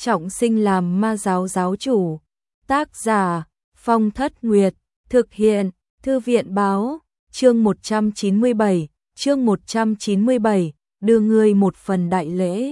trọng sinh làm ma giáo giáo chủ. Tác giả Phong Thất Nguyệt, thực hiện Thư viện Báo. Chương 197, đưa ngươi một phần đại lễ.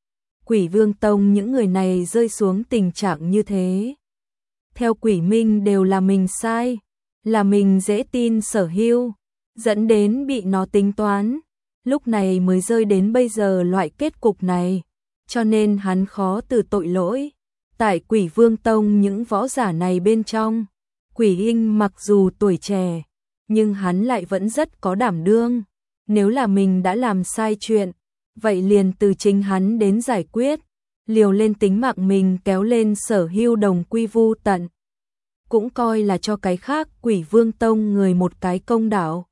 Quỷ Vương Tông những người này rơi xuống tình trạng như thế. Theo Quỷ Minh đều là mình sai, là mình dễ tin Sở Hưu, dẫn đến bị nó tính toán, lúc này mới rơi đến bây giờ loại kết cục này, cho nên hắn khó từ tội lỗi. Tại Quỷ Vương Tông những võ giả này bên trong, Quỷ Hinh mặc dù tuổi trẻ, nhưng hắn lại vẫn rất có đảm đương. Nếu là mình đã làm sai chuyện, vậy liền từ chính hắn đến giải quyết, liều lên tính mạng mình kéo lên Sở Hưu đồng quy vu tận. Cũng coi là cho cái khác Quỷ Vương Tông người một cái công đạo.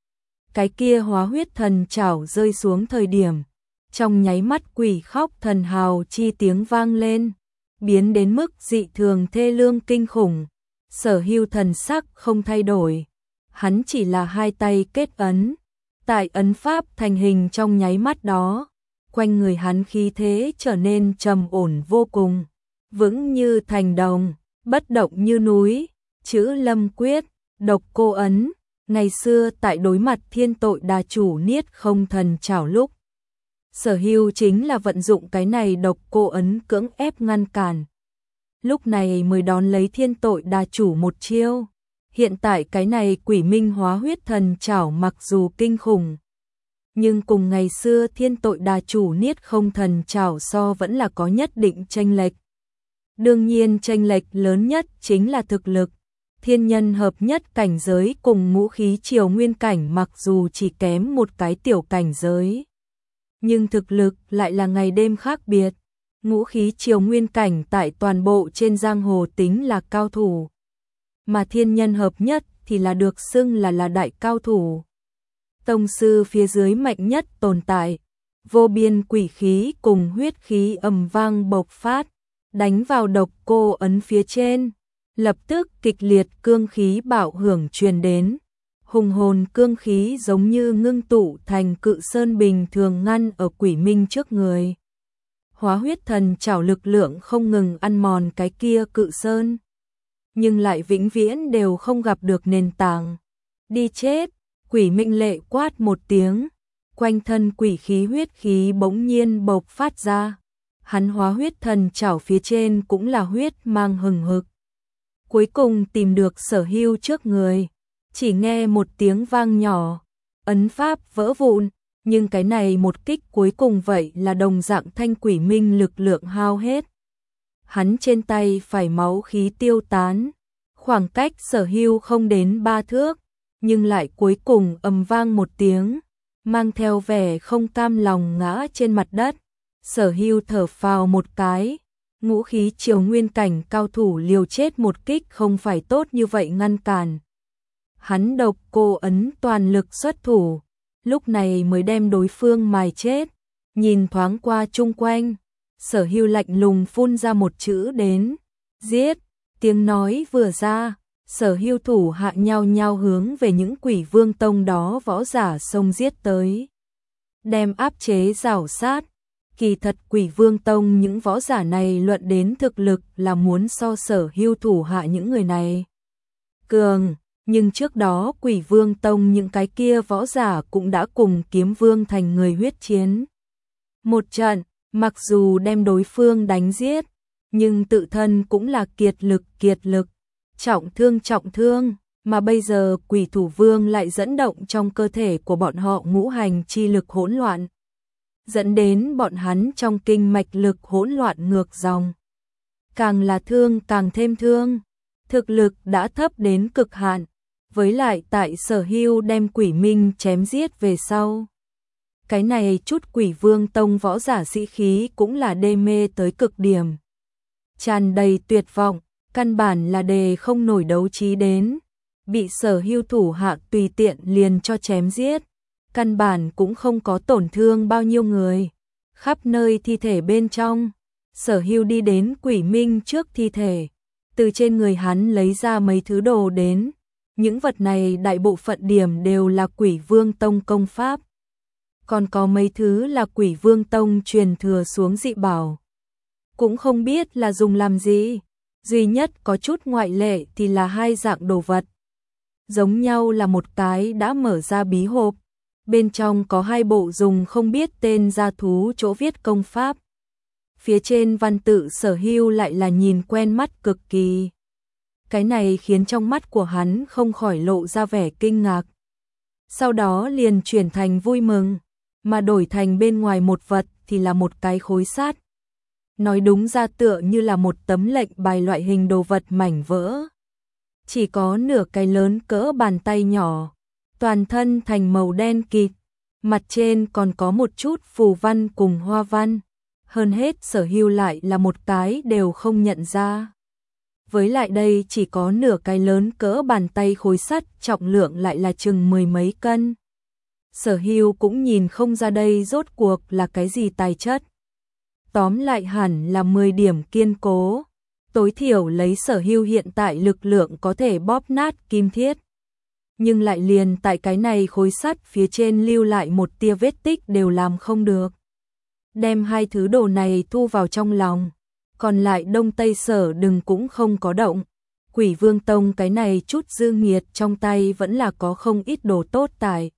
Cái kia hóa huyết thần chảo rơi xuống thời điểm, trong nháy mắt quỷ khóc thần hào chi tiếng vang lên, biến đến mức dị thường thê lương kinh khủng. Sở Hưu thần sắc không thay đổi, hắn chỉ là hai tay kết ấn, tại ấn pháp thành hình trong nháy mắt đó, quanh người hắn khí thế trở nên trầm ổn vô cùng, vững như thành đồng, bất động như núi. Chữ Lâm Quyết, Độc Cô ấn, ngày xưa tại đối mặt Thiên Tội Đà chủ Niết Không thần chảo lúc, Sở Hưu chính là vận dụng cái này Độc Cô ấn cưỡng ép ngăn cản. Lúc này mới đón lấy Thiên Tội Đà chủ một chiêu. Hiện tại cái này Quỷ Minh hóa huyết thần chảo mặc dù kinh khủng, nhưng cùng ngày xưa Thiên Tội Đà chủ Niết Không thần chảo so vẫn là có nhất định chênh lệch. Đương nhiên chênh lệch lớn nhất chính là thực lực. Thiên nhân hợp nhất cảnh giới cùng ngũ khí triều nguyên cảnh mặc dù chỉ kém một cái tiểu cảnh giới, nhưng thực lực lại là ngày đêm khác biệt. Ngũ khí triều nguyên cảnh tại toàn bộ trên giang hồ tính là cao thủ, mà thiên nhân hợp nhất thì là được xưng là đại cao thủ. Tông sư phía dưới mạnh nhất tồn tại, vô biên quỷ khí cùng huyết khí ầm vang bộc phát, đánh vào Độc Cô ấn phía trên, lập tức kịch liệt cương khí bạo hưởng truyền đến, hùng hồn cương khí giống như ngưng tụ thành cự sơn bình thường ngăn ở Quỷ Minh trước người. Hóa huyết thần chảo lực lượng không ngừng ăn mòn cái kia cự sơn, nhưng lại vĩnh viễn đều không gặp được nền tảng. Đi chết! Quỷ Minh lệ quát một tiếng, quanh thân quỷ khí huyết khí bỗng nhiên bộc phát ra. Hắn hóa huyết thần chảo phía trên cũng là huyết mang hừng hực. Cuối cùng tìm được Sở Hưu trước người, chỉ nghe một tiếng vang nhỏ, ấn pháp vỡ vụn, nhưng cái này một kích cuối cùng vậy là đồng dạng thanh Quỷ Minh lực lượng hao hết. Hắn trên tay phải máu khí tiêu tán, khoảng cách Sở Hưu không đến 3 thước, nhưng lại cuối cùng ầm vang một tiếng, mang theo vẻ không cam lòng ngã trên mặt đất. Sở Hưu thở phào một cái, ngũ khí triều nguyên cảnh cao thủ liều chết một kích không phải tốt như vậy ngăn cản. Hắn Độc Cô ấn toàn lực xuất thủ, lúc này mới đem đối phương mài chết. Nhìn thoáng qua chung quanh, Sở Hưu lạnh lùng phun ra một chữ đến, giết. Tiếng nói vừa ra, Sở Hưu thủ hạ nhau nhau hướng về những Quỷ Vương Tông đó võ giả xông giết tới, đem áp chế rảo sát. Kỳ thật Quỷ Vương Tông những võ giả này luận đến thực lực là muốn so Sở Hưu thủ hạ những người này cường, nhưng trước đó Quỷ Vương Tông những cái kia võ giả cũng đã cùng Kiếm Vương thành người huyết chiến một trận, mặc dù đem đối phương đánh giết, nhưng tự thân cũng là kiệt lực, trọng thương, mà bây giờ Quỷ Thủ Vương lại dẫn động trong cơ thể của bọn họ ngũ hành chi lực hỗn loạn, dẫn đến bọn hắn trong kinh mạch lực hỗn loạn ngược dòng. Càng là thương càng thêm thương, thực lực đã thấp đến cực hạn, với lại tại Sở Hưu đem Quỷ Minh chém giết về sau. Cái này chút Quỷ Vương Tông võ giả sĩ khí cũng là đê mê tới cực điểm. Tràn đầy tuyệt vọng, căn bản là đề không nổi đấu trí đến, bị Sở Hưu thủ hạ tùy tiện liền cho chém giết. Căn bản cũng không có tổn thương bao nhiêu người. Khắp nơi thi thể bên trong, Sở Hưu đi đến Quỷ Minh trước thi thể, từ trên người hắn lấy ra mấy thứ đồ đến. Những vật này đại bộ phận điểm đều là Quỷ Vương Tông công pháp, còn có mấy thứ là Quỷ Vương Tông truyền thừa xuống dị bảo. cũng không biết là dùng làm gì. Duy nhất có chút ngoại lệ thì là hai dạng đồ vật. Giống nhau là một cái đã mở ra bí hộp, bên trong có hai bộ dùng không biết tên gia thú chỗ viết công pháp. Phía trên văn tự Sở Hưu lại là nhìn quen mắt cực kỳ. Cái này khiến trong mắt của hắn không khỏi lộ ra vẻ kinh ngạc. Sau đó liền chuyển thành vui mừng, mà đổi thành bên ngoài một vật thì là một cái khối sắt. Nói đúng ra tựa như là một tấm lệnh bài loại hình đồ vật mảnh vỡ. Chỉ có nửa cái lớn cỡ bàn tay nhỏ, toàn thân thành màu đen kịt, mặt trên còn có một chút phù văn cùng hoa văn. Hơn hết Sở Hưu lại là một cái đều không nhận ra. Với lại đây chỉ có nửa cái lớn cỡ bàn tay khối sắt, trọng lượng lại là chừng 10 mấy cân. Sở Hưu cũng nhìn không ra đây rốt cuộc là cái gì tài chất. Tóm lại hẳn là 10 điểm kiên cố. Tối thiểu lấy Sở Hưu hiện tại lực lượng có thể bóp nát kim thiết. Nhưng lại liền tại cái này khối sắt phía trên lưu lại một tia vết tích đều làm không được. Đem hai thứ đồ này thu vào trong lòng, còn lại Đông Tây Sở đừng cũng không có động. Quỷ Vương Tông cái này chút dư nghiệt trong tay vẫn là có không ít đồ tốt tài.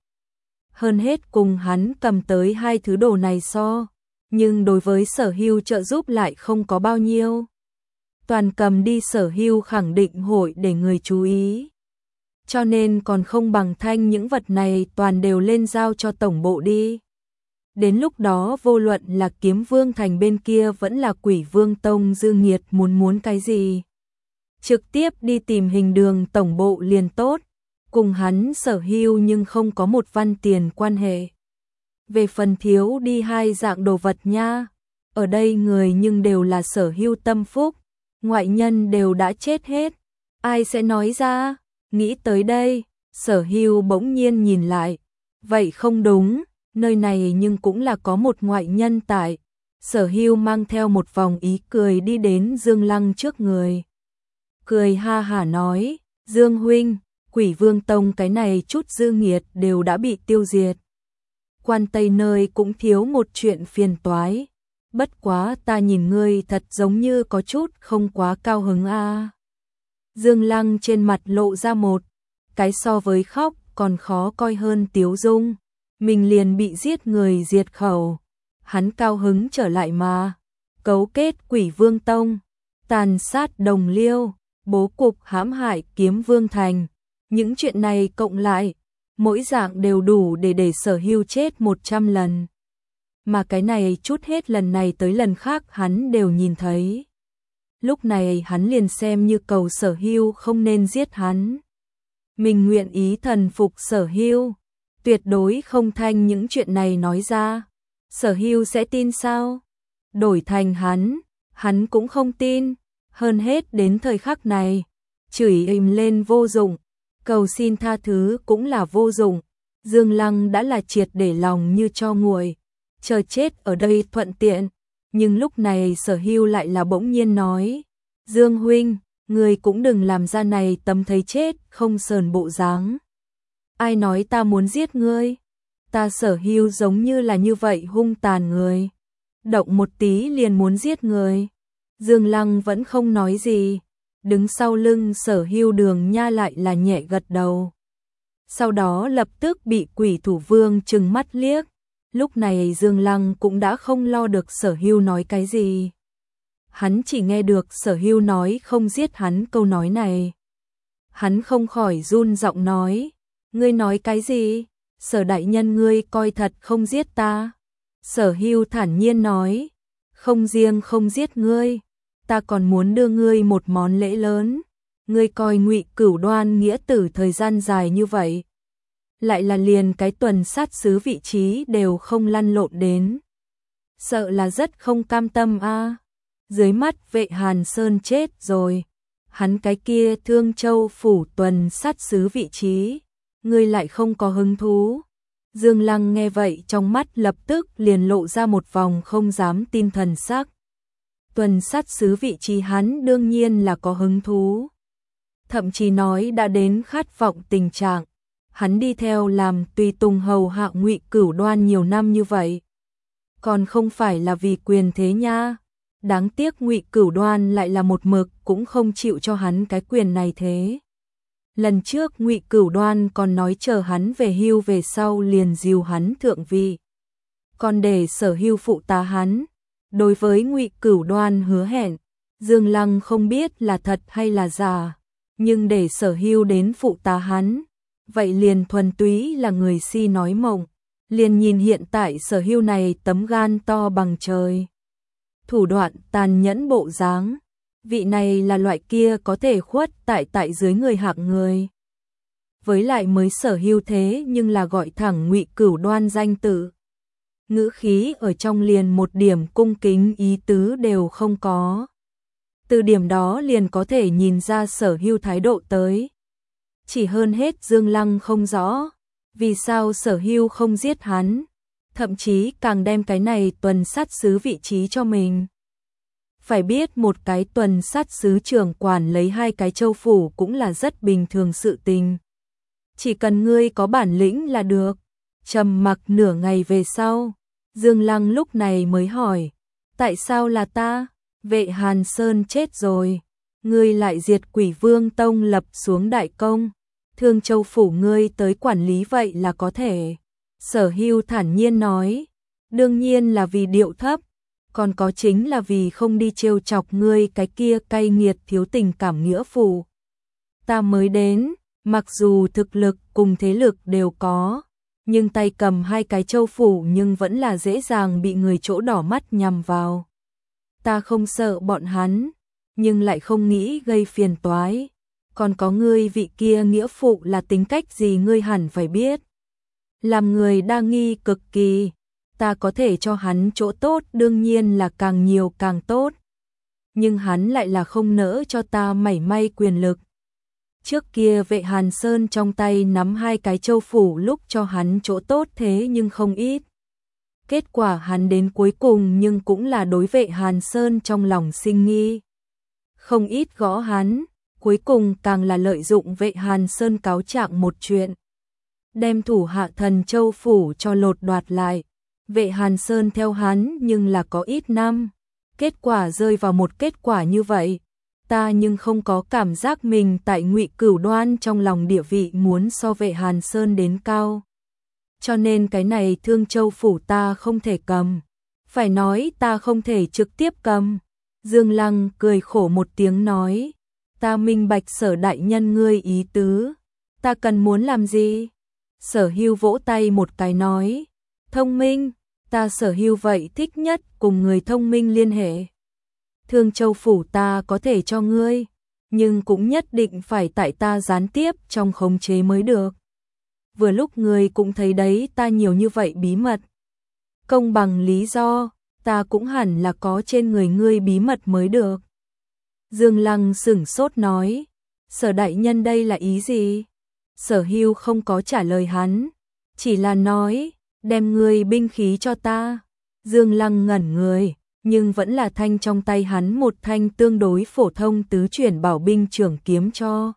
Hơn hết cùng hắn cầm tới hai thứ đồ này so, nhưng đối với Sở Hưu trợ giúp lại không có bao nhiêu. Toàn cầm đi Sở Hưu khẳng định hội để người chú ý. Cho nên còn không bằng thanh những vật này toàn đều lên giao cho tổng bộ đi. Đến lúc đó vô luận là Kiếm Vương Thành bên kia vẫn là Quỷ Vương Tông dư nghiệt muốn cái gì, trực tiếp đi tìm Hình Đường tổng bộ liền tốt, cùng hắn Sở Hưu nhưng không có một văn tiền quan hệ. Về phần thiếu đi hai dạng đồ vật nha, ở đây người nhưng đều là Sở Hưu tâm phúc, ngoại nhân đều đã chết hết, ai sẽ nói ra? Nghĩ tới đây, Sở Hưu bỗng nhiên nhìn lại, vậy không đúng. Nơi này nhưng cũng là có một ngoại nhân tại. Sở Hưu mang theo một vòng ý cười đi đến Dương Lăng trước người. Cười ha hả nói, Dương huynh, Quỷ Vương Tông cái này chút dư nghiệt đều đã bị tiêu diệt. Quan Tây nơi cũng thiếu một chuyện phiền toái. Bất quá ta nhìn ngươi thật giống như có chút không quá cao hứng a. Dương Lăng trên mặt lộ ra một cái so với khóc còn khó coi hơn tiếu dung. Mình liền bị giết người diệt khẩu. Hắn cao hứng trở lại mà. Cấu kết Quỷ Vương Tông, tàn sát Đồng Liêu, bố cục hãm hại Kiếm Vương Thành. Những chuyện này cộng lại, mỗi dạng đều đủ để Sở Hưu chết 100 lần. Mà cái này chút hết lần này tới lần khác hắn đều nhìn thấy. Lúc này hắn liền xem như cầu Sở Hưu không nên giết hắn. Mình nguyện ý thần phục Sở Hưu, tuyệt đối không thanh những chuyện này nói ra. Sở Hưu sẽ tin sao? Đổi thành hắn cũng không tin. Hơn hết đến thời khắc này, chửi ầm lên vô dụng, cầu xin tha thứ cũng là vô dụng. Dương Lăng đã là triệt để lòng như cho nguội, chờ chết ở đây thuận tiện. Nhưng lúc này Sở Hưu lại là bỗng nhiên nói, Dương huynh, người cũng đừng làm ra này tấm thấy chết không sờn bộ dáng. Ai nói ta muốn giết ngươi? Ta Sở Hưu giống như là như vậy hung tàn người, động một tí liền muốn giết người. Dương Lăng vẫn không nói gì, đứng sau lưng Sở Hưu Đường Nha lại là nhẹ gật đầu. Sau đó lập tức bị Quỷ Thủ Vương trừng mắt liếc. Lúc này Dương Lăng cũng đã không lo được Sở Hưu nói cái gì. Hắn chỉ nghe được Sở Hưu nói không giết hắn câu nói này. Hắn không khỏi run giọng nói, ngươi nói cái gì? Sở đại nhân ngươi coi thật không giết ta? Sở Hưu thản nhiên nói, không riêng không giết ngươi, ta còn muốn đưa ngươi một món lễ lớn. Ngươi coi Ngụy Cửu Đoan nghĩa tử thời gian dài như vậy, lại là liền cái tuần sát sứ vị trí đều không lăn lộn đến. Sợ là rất không cam tâm a. Dưới mắt Vệ Hàn Sơn chết rồi, hắn cái kia Thương Châu phủ tuần sát sứ vị trí, ngươi lại không có hứng thú. Dương Lăng nghe vậy trong mắt lập tức liền lộ ra một vòng không dám tin thần sắc. Tuần sát sứ vị trí hắn đương nhiên là có hứng thú, thậm chí nói đã đến khát vọng tình trạng. Hắn đi theo làm tùy tùng hầu hạ Ngụy Cửu Đoan nhiều năm như vậy, còn không phải là vì quyền thế nha. Đáng tiếc Ngụy Cửu Đoan lại là một mực cũng không chịu cho hắn cái quyền này thế. Lần trước Ngụy Cửu Đoan còn nói chờ hắn về hưu về sau liền dìu hắn thượng vị. Còn để Sở Hưu phụ tá hắn. Đối với Ngụy Cửu Đoan hứa hẹn, Dương Lăng không biết là thật hay là giả, nhưng để Sở Hưu đến phụ tá hắn, vậy liền thuần túy là người si nói mộng. Liền nhìn hiện tại Sở Hưu này tấm gan to bằng trời, thủ đoạn tàn nhẫn bộ dáng, vị này là loại kia có thể khuất tại dưới người hạng người. Với lại mới Sở Hưu thế nhưng là gọi thẳng Ngụy Cửu Đoan danh tự. Ngữ khí ở trong liền một điểm cung kính ý tứ đều không có. Từ điểm đó liền có thể nhìn ra Sở Hưu thái độ tới. Chỉ hơn hết Dương Lăng không rõ, vì sao Sở Hưu không giết hắn, thậm chí càng đem cái này tuần sát sứ vị trí cho mình. Phải biết một cái tuần sát sứ trưởng quản lấy 2 cái châu phủ cũng là rất bình thường sự tình. Chỉ cần ngươi có bản lĩnh là được. Trầm mặc nửa ngày về sau, Dương Lăng lúc này mới hỏi, tại sao là ta? Vệ Hàn Sơn chết rồi, ngươi lại diệt Quỷ Vương Tông lập xuống đại công, Thương Châu phủ ngươi tới quản lý vậy là có thể. Sở Hưu thản nhiên nói, đương nhiên là vì điệu thấp, còn có chính là vì không đi trêu chọc ngươi cái kia cay nghiệt thiếu tình cảm nghĩa phụ. Ta mới đến, mặc dù thực lực cùng thế lực đều có, nhưng tay cầm 2 cái châu phủ nhưng vẫn là dễ dàng bị người chỗ đỏ mắt nhằm vào. Ta không sợ bọn hắn, nhưng lại không nghĩ gây phiền toái. Còn có ngươi vị kia nghĩa phụ là tính cách gì ngươi hẳn phải biết. Làm người đa nghi cực kỳ, ta có thể cho hắn chỗ tốt đương nhiên là càng nhiều càng tốt. Nhưng hắn lại là không nỡ cho ta mảy may quyền lực. Trước kia Vệ Hàn Sơn trong tay nắm 2 cái châu phủ lúc cho hắn chỗ tốt thế nhưng không ít. Kết quả hắn đến cuối cùng nhưng cũng là đối Vệ Hàn Sơn trong lòng sinh nghi. Không ít gõ hắn, cuối cùng càng là lợi dụng Vệ Hàn Sơn cáo trạng một chuyện. Đem thủ hạ Thần Châu phủ cho lột đoạt lại. Vệ Hàn Sơn theo hắn nhưng là có ít năm. Kết quả rơi vào một kết quả như vậy. Ta nhưng không có cảm giác mình tại Ngụy Cửu Đoan trong lòng địa vị muốn so Vệ Hàn Sơn đến cao. Cho nên cái này Thương Châu phủ ta không thể cầm. Phải nói ta không thể trực tiếp cầm. Dương Lăng cười khổ một tiếng nói. Ta minh bạch Sở đại nhân ngươi ý tứ. Ta cần muốn làm gì? Sở Hưu vỗ tay một cái nói. Thông minh, ta Sở Hưu vậy thích nhất cùng người thông minh liên hệ. Thương Châu phủ ta có thể cho ngươi, nhưng cũng nhất định phải tại ta gián tiếp trong khống chế mới được. Vừa lúc ngươi cũng thấy đấy ta nhiều như vậy bí mật. Công bằng lý do, ta cũng hẳn là có trên người ngươi bí mật mới được. Dương Lăng sửng sốt nói, Sở đại nhân đây là ý gì? Sở Hưu không có trả lời hắn, chỉ là nói, đem ngươi binh khí cho ta. Dương Lăng ngẩn người, nhưng vẫn là thanh trong tay hắn một thanh tương đối phổ thông tứ chuyển bảo binh trường kiếm cho.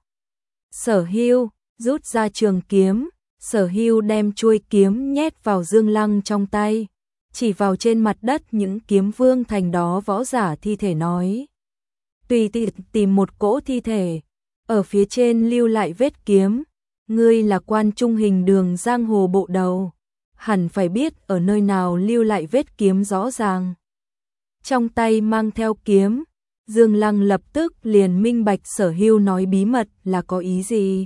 Sở Hưu rút ra trường kiếm, Sở Hưu đem chuôi kiếm nhét vào Dương Lăng trong tay, chỉ vào trên mặt đất những kiếm vương thành đó võ giả thi thể nói. Tùy tìm một cỗ thi thể, ở phía trên lưu lại vết kiếm, ngươi là quan trung hình đường giang hồ bộ đầu, hẳn phải biết ở nơi nào lưu lại vết kiếm rõ ràng. Trong tay mang theo kiếm, Dương Lăng lập tức liền minh bạch Sở Hưu nói bí mật là có ý gì.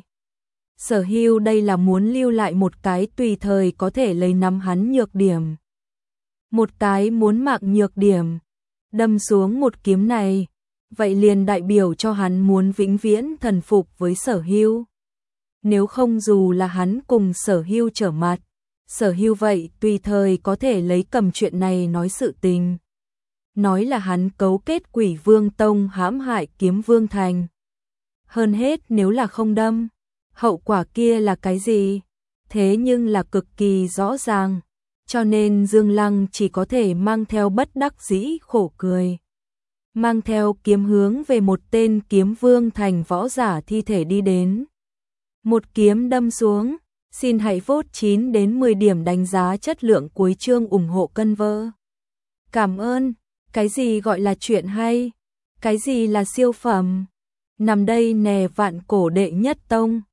Sở Hưu đây là muốn lưu lại một cái tùy thời có thể lấy nắm hắn nhược điểm. Một cái muốn mạng nhược điểm, đâm xuống một kiếm này, vậy liền đại biểu cho hắn muốn vĩnh viễn thần phục với Sở Hưu. Nếu không dù là hắn cùng Sở Hưu trở mặt, Sở Hưu vậy tùy thời có thể lấy cầm chuyện này nói sự tình. Nói là hắn cấu kết Quỷ Vương Tông hãm hại Kiếm Vương Thành. Hơn hết nếu là không đâm, hậu quả kia là cái gì? Thế nhưng là cực kỳ rõ ràng, cho nên Dương Lăng chỉ có thể mang theo bất đắc dĩ khổ cười. Mang theo kiếm hướng về một tên Kiếm Vương Thành võ giả thi thể đi đến. Một kiếm đâm xuống, xin hãy vote 9 đến 10 điểm đánh giá chất lượng cuối chương ủng hộ Cân Vơ. Cảm ơn. Cái gì gọi là chuyện hay? Cái gì là siêu phẩm? Nằm đây nè vạn cổ đệ nhất tông.